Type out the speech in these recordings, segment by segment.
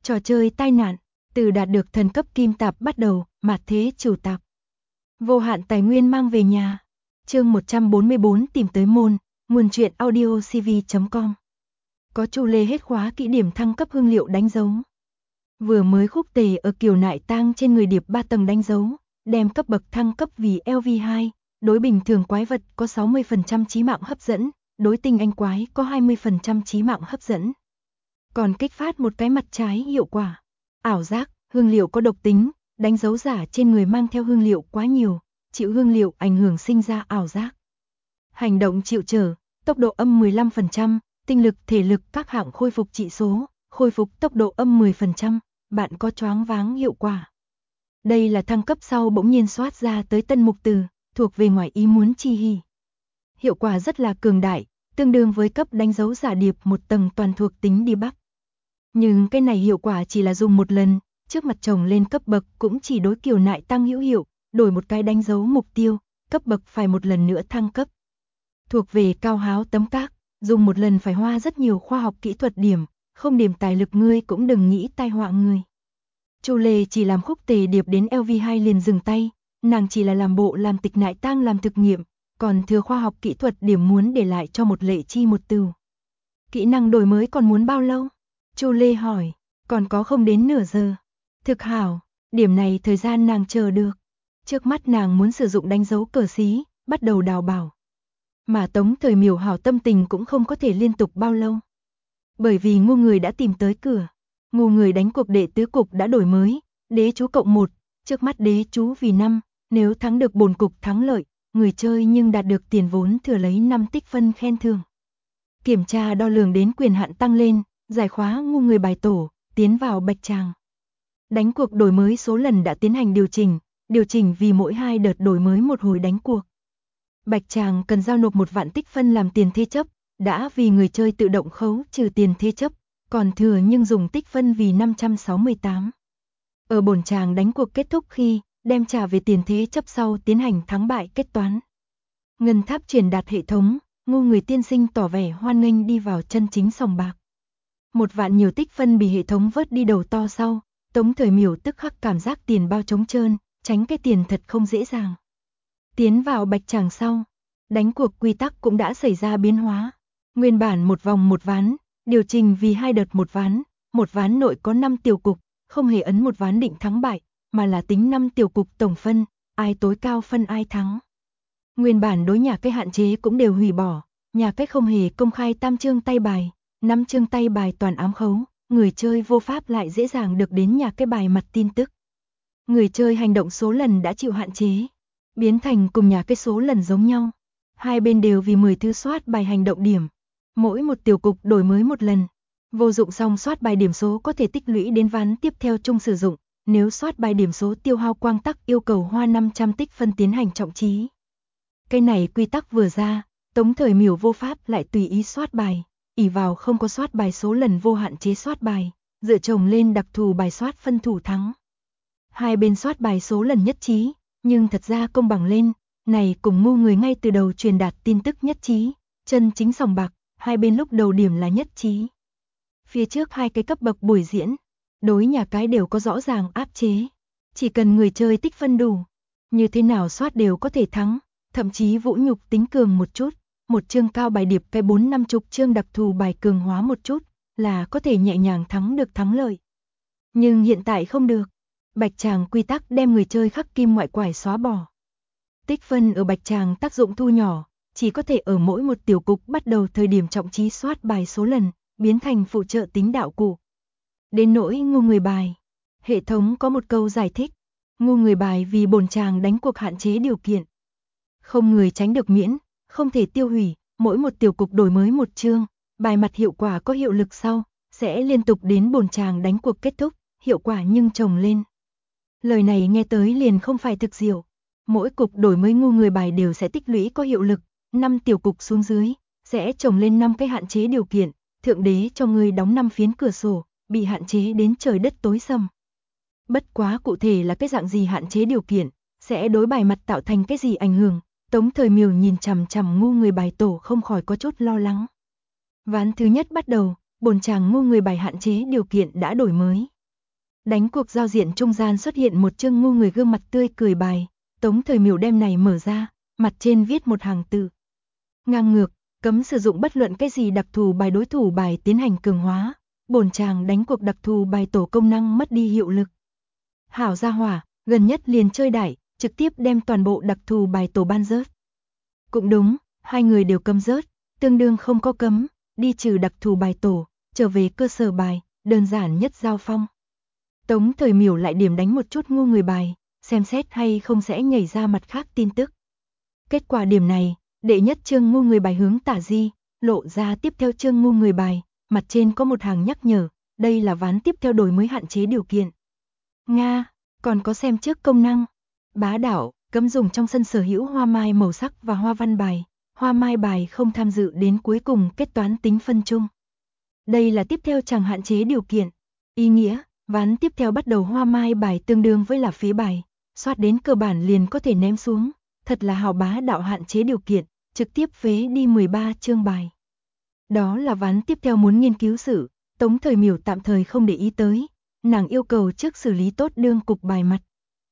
Trò chơi tai nạn, từ đạt được thần cấp kim tạp bắt đầu, mạt thế chủ tạp. Vô hạn tài nguyên mang về nhà. Chương 144 tìm tới môn, nguồn truyện audio cv.com. Có Chu Lê hết khóa kỹ điểm thăng cấp hương liệu đánh dấu. Vừa mới khúc tề ở kiều nại tang trên người điệp 3 tầng đánh dấu, đem cấp bậc thăng cấp vì LV2, đối bình thường quái vật có 60% chí mạng hấp dẫn, đối tinh anh quái có 20% chí mạng hấp dẫn. Còn kích phát một cái mặt trái hiệu quả. Ảo giác, hương liệu có độc tính, đánh dấu giả trên người mang theo hương liệu quá nhiều, chịu hương liệu ảnh hưởng sinh ra ảo giác. Hành động chịu trở, tốc độ âm 15%, tinh lực thể lực các hạng khôi phục trị số, khôi phục tốc độ âm 10%, bạn có choáng váng hiệu quả. Đây là thăng cấp sau bỗng nhiên soát ra tới tân mục từ, thuộc về ngoài ý muốn chi hỉ. Hiệu quả rất là cường đại, tương đương với cấp đánh dấu giả điệp một tầng toàn thuộc tính đi bắc. Nhưng cái này hiệu quả chỉ là dùng một lần, trước mặt chồng lên cấp bậc cũng chỉ đối kiều nại tăng hữu hiệu, đổi một cái đánh dấu mục tiêu, cấp bậc phải một lần nữa thăng cấp. Thuộc về cao háo tấm các, dùng một lần phải hoa rất nhiều khoa học kỹ thuật điểm, không điểm tài lực ngươi cũng đừng nghĩ tai họa ngươi. Chu Lê chỉ làm khúc tề điệp đến LV2 liền dừng tay, nàng chỉ là làm bộ làm tịch nại tang làm thực nghiệm, còn thừa khoa học kỹ thuật điểm muốn để lại cho một lệ chi một từ. Kỹ năng đổi mới còn muốn bao lâu? Chu Lê hỏi, còn có không đến nửa giờ. Thực hảo, điểm này thời gian nàng chờ được. Trước mắt nàng muốn sử dụng đánh dấu cờ xí, bắt đầu đào bảo. Mà Tống Thời Miểu hảo tâm tình cũng không có thể liên tục bao lâu. Bởi vì ngu người đã tìm tới cửa. Ngu người đánh cuộc đệ tứ cục đã đổi mới, đế chú cộng 1, trước mắt đế chú vì 5, nếu thắng được bổn cục thắng lợi, người chơi nhưng đạt được tiền vốn thừa lấy 5 tích phân khen thưởng. Kiểm tra đo lường đến quyền hạn tăng lên, giải khóa ngu người bài tổ, tiến vào bạch tràng. Đánh cuộc đổi mới số lần đã tiến hành điều chỉnh vì mỗi 2 đợt đổi mới một hồi đánh cuộc. Bạch tràng cần giao nộp 1 vạn tích phân làm tiền thế chấp, đã vì người chơi tự động khấu trừ tiền thế chấp, còn thừa nhưng dùng tích phân vì 568. Ở bổn tràng đánh cuộc kết thúc khi, đem trả về tiền thế chấp sau tiến hành thắng bại kết toán. Ngân tháp truyền đạt hệ thống, ngu người tiên sinh tỏ vẻ hoan nghênh đi vào chân chính sòng bạc. 1 vạn nhiều tích phân bị hệ thống vớt đi đầu to sau, Tống Thời Miểu tức khắc cảm giác tiền bao trống trơn, tránh cái tiền thật không dễ dàng. Tiến vào bạch tràng sau, đánh cuộc quy tắc cũng đã xảy ra biến hóa. Nguyên bản một vòng một ván, điều chỉnh vì 2 đợt một ván nội có 5 tiểu cục, không hề ấn một ván định thắng bại, mà là tính 5 tiểu cục tổng phân, ai tối cao phân ai thắng. Nguyên bản đối nhà cái hạn chế cũng đều hủy bỏ, nhà cái không hề công khai tam chương tay bài, 5 chương tay bài toàn ám khấu, người chơi vô pháp lại dễ dàng được đến nhà cái bài mặt tin tức. Người chơi hành động số lần đã chịu hạn chế, biến thành cùng nhà cái số lần giống nhau. Hai bên đều vì 10 thứ soát bài hành động điểm. Mỗi một tiểu cục đổi mới một lần. Vô dụng xong soát bài điểm số có thể tích lũy đến ván tiếp theo chung sử dụng. Nếu soát bài điểm số tiêu hao quang tắc yêu cầu hoa 500 tích phân tiến hành trọng trí. Cái này quy tắc vừa ra, Tống Thời Miểu vô pháp lại tùy ý soát bài. Ỷ vào không có soát bài số lần vô hạn chế soát bài, dựa chồng lên đặc thù bài soát phân thủ thắng. Hai bên soát bài số lần nhất trí, nhưng thật ra công bằng lên, này cùng ngu người ngay từ đầu truyền đạt tin tức nhất trí, chân chính sòng bạc, hai bên lúc đầu điểm là nhất trí. Phía trước 2 cái cấp bậc buổi diễn, đối nhà cái đều có rõ ràng áp chế, chỉ cần người chơi tích phân đủ, như thế nào soát đều có thể thắng, thậm chí vũ nhục tính cường một chút, một chương cao bài điệp cái 4-50 chương đặc thù bài cường hóa một chút, là có thể nhẹ nhàng thắng được thắng lợi. Nhưng hiện tại không được, bạch tràng quy tắc đem người chơi khắc kim ngoại quải xóa bỏ. Tích phân ở bạch tràng tác dụng thu nhỏ, chỉ có thể ở mỗi một tiểu cục bắt đầu thời điểm trọng trí soát bài số lần, biến thành phụ trợ tính đạo cụ. Đến nỗi ngu người bài, hệ thống có một câu giải thích, ngu người bài vì bổn tràng đánh cuộc hạn chế điều kiện. Không người tránh được miễn, không thể tiêu hủy, mỗi một tiểu cục đổi mới một chương, bài mặt hiệu quả có hiệu lực sau, sẽ liên tục đến bổn tràng đánh cuộc kết thúc, hiệu quả nhưng chồng lên. Lời này nghe tới liền không phải thực diệu. Mỗi cục đổi mới ngu người bài đều sẽ tích lũy có hiệu lực, 5 tiểu cục xuống dưới, sẽ chồng lên 5 cái hạn chế điều kiện, thượng đế cho người đóng 5 phiến cửa sổ, bị hạn chế đến trời đất tối sầm. Bất quá cụ thể là cái dạng gì hạn chế điều kiện, sẽ đối bài mặt tạo thành cái gì ảnh hưởng, Tống Thời Miểu nhìn chằm chằm ngu người bài tổ không khỏi có chút lo lắng. Ván thứ nhất bắt đầu, bổn tràng ngu người bài hạn chế điều kiện đã đổi mới. Đánh cuộc giao diện trung gian xuất hiện một chương ngu người gương mặt tươi cười bài, Tống Thời Miểu đem này mở ra, mặt trên viết một hàng từ. Ngang ngược, cấm sử dụng bất luận cái gì đặc thù bài đối thủ bài tiến hành cường hóa, bổn chàng đánh cuộc đặc thù bài tổ công năng mất đi hiệu lực. Hảo gia hỏa, gần nhất liền chơi đại, trực tiếp đem toàn bộ đặc thù bài tổ ban rớt. Cũng đúng, hai người đều cấm rớt, tương đương không có cấm, đi trừ đặc thù bài tổ, trở về cơ sở bài, đơn giản nhất giao phong. Tống Thời Miểu lại điểm đánh một chút ngu người bài, xem xét hay không sẽ nhảy ra mặt khác tin tức. Kết quả điểm này, đệ nhất chương ngu người bài hướng tả di, lộ ra tiếp theo chương ngu người bài, mặt trên có một hàng nhắc nhở, đây là ván tiếp theo đổi mới hạn chế điều kiện. Nga, còn có xem trước công năng. Bá đạo, cấm dùng trong sân sở hữu hoa mai màu sắc và hoa văn bài, hoa mai bài không tham dự đến cuối cùng kết toán tính phân chung. Đây là tiếp theo chẳng hạn chế điều kiện. Ý nghĩa, ván tiếp theo bắt đầu hoa mai bài tương đương với là phế bài, soát đến cơ bản liền có thể ném xuống, thật là hào bá đạo hạn chế điều kiện, trực tiếp phế đi 13 chương bài. Đó là ván tiếp theo muốn nghiên cứu sự, Tống Thời Miểu tạm thời không để ý tới, nàng yêu cầu trước xử lý tốt đương cục bài mặt.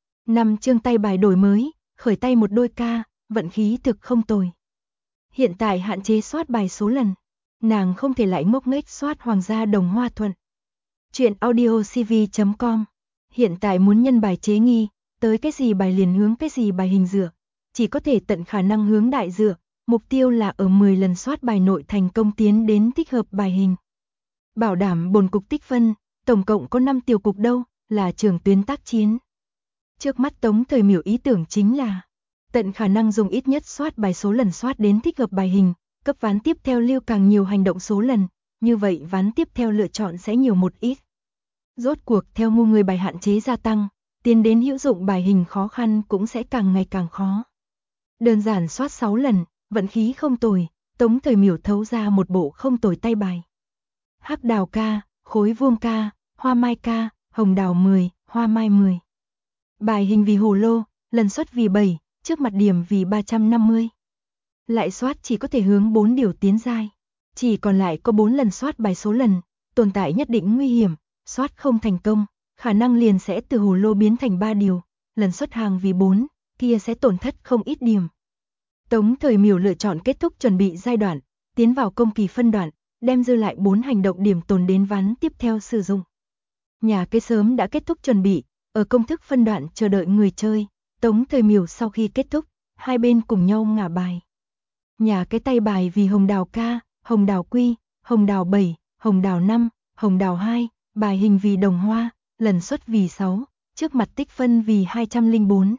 5 chương tay bài đổi mới, khởi tay một đôi ca, vận khí thực không tồi. Hiện tại hạn chế soát bài số lần, nàng không thể lại ngốc nghếch soát Hoàng gia Đồng Hoa Thuận. Chuyện audiocv.com. Hiện tại muốn nhân bài chế nghi, tới cái gì bài liền hướng cái gì bài hình dựa, chỉ có thể tận khả năng hướng đại dựa, mục tiêu là ở 10 lần soát bài nội thành công tiến đến thích hợp bài hình. Bảo đảm bồn cục tích phân, tổng cộng có 5 tiểu cục đâu, là trường tuyến tác chiến. Trước mắt Tống Thời Miểu ý tưởng chính là tận khả năng dùng ít nhất soát bài số lần soát đến thích hợp bài hình, cấp ván tiếp theo lưu càng nhiều hành động số lần, như vậy ván tiếp theo lựa chọn sẽ nhiều một ít. Rốt cuộc theo ngu người bài hạn chế gia tăng, tiến đến hữu dụng bài hình khó khăn cũng sẽ càng ngày càng khó. Đơn giản soát 6 lần, vận khí không tồi, Tống Thời Miểu thấu ra một bộ không tồi tay bài. Hắc đào ca, khối vuông ca, hoa mai ca, hồng đào 10, hoa mai 10. Bài hình vì hồ lô, lần soát vì 7, trước mặt điểm vì 350. Lại soát chỉ có thể hướng 4 điều tiến giai, chỉ còn lại có 4 lần soát bài số lần, tồn tại nhất định nguy hiểm, soát không thành công, khả năng liền sẽ từ hồ lô biến thành 3 điều, lần soát hàng vì 4, kia sẽ tổn thất không ít điểm. Tống Thời Miểu lựa chọn kết thúc chuẩn bị giai đoạn, tiến vào công kỳ phân đoạn, đem dư lại 4 hành động điểm tồn đến ván tiếp theo sử dụng. Nhà cái sớm đã kết thúc chuẩn bị, ở công thức phân đoạn chờ đợi người chơi, Tống Thời Miểu sau khi kết thúc, hai bên cùng nhau ngả bài. Nhà cái tay bài vì hồng đào ca, hồng đào quy, hồng đào 7, hồng đào 5, hồng đào 2, bài hình vì đồng hoa, lần suất vì 6, trước mặt tích phân vì 204.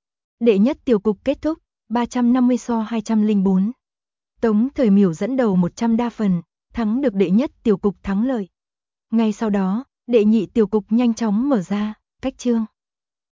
Đệ nhất tiểu cục kết thúc, 350 so 204. Tống Thời Miểu dẫn đầu 100 đa phần, thắng được đệ nhất tiểu cục thắng lợi. Ngay sau đó, đệ nhị tiểu cục nhanh chóng mở ra, cách chương.